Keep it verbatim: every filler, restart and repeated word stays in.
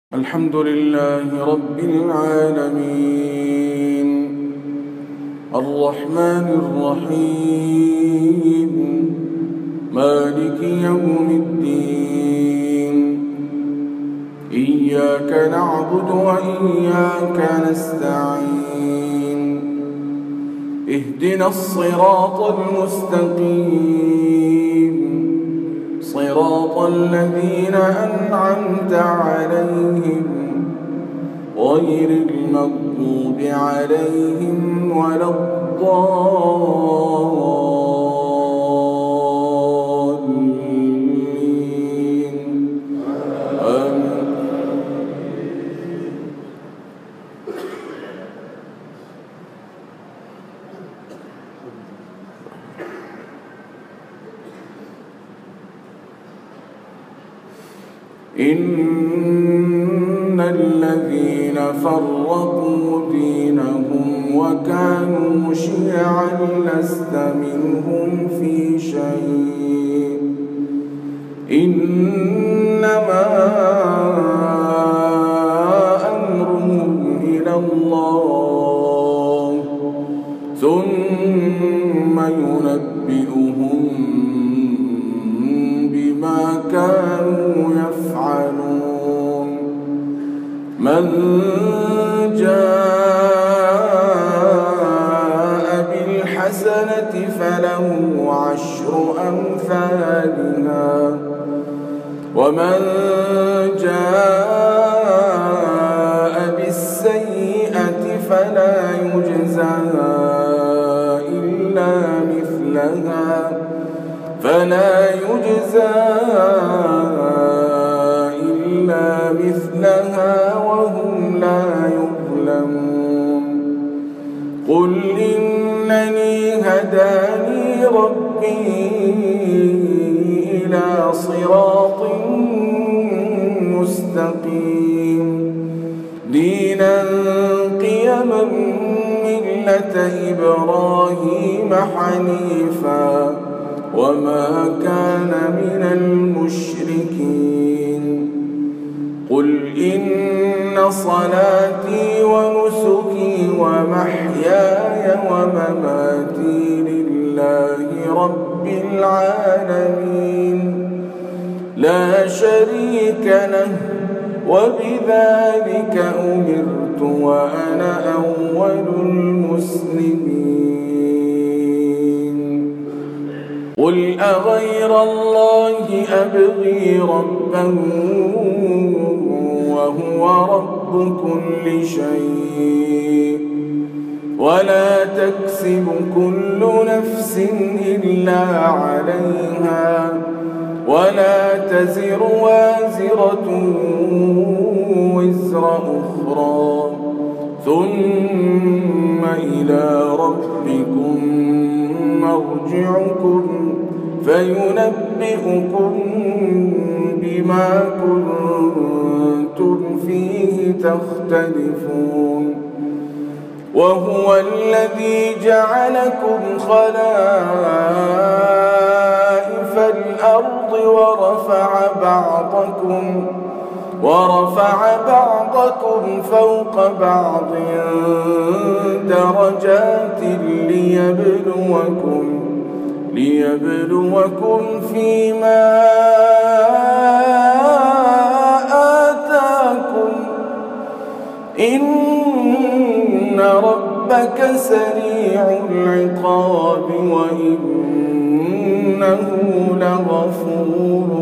الحمد لله رب العالمين الرحمن الرحيم مالك يوم الدين إياك نعبد وإياك نستعين اهدنا الصراط المستقيم صراط الذين أنعمت عليهم غير المغضوب عليهم ولا الضالين آمين. إن الذين فرقوا دينهم وكانوا شيعا لست منهم في شيء إنما أمرهم إلى الله ثم ينبئهم بما كانوا يفعلون من جاء بالحسنة فله عشر أمثالها ومن جاء بالسيئة فلا يجزى إلا مثلها فلا يجزى إلا مثلها وهم لا يظلمون قل إنني هداني ربي إلى صراط مستقيم دينا قيما ملة إبراهيم حنيفا وما كان من المشركين قل إن صلاتي ونسكي ومحياي ومماتي لله رب العالمين لا شريك له وبذلك أمرت وأنا أول المسلمين قل أغير الله أبغي ربا وهو رب كل شيء ولا تكسب كل نفس إلا عليها ولا تزر وازرة وزر أخرى ثم إلى ربكم مرجعكم فينبئكم بما كنتم فيه تختلفون وهو الذي جعلكم خلائف الأرض ورفع بعضكم ورفع بعضكم فوق بعض درجات ليبلوكم ليبلوكم فيما آتاكم إن ربك سريع العقاب وإنه لغفور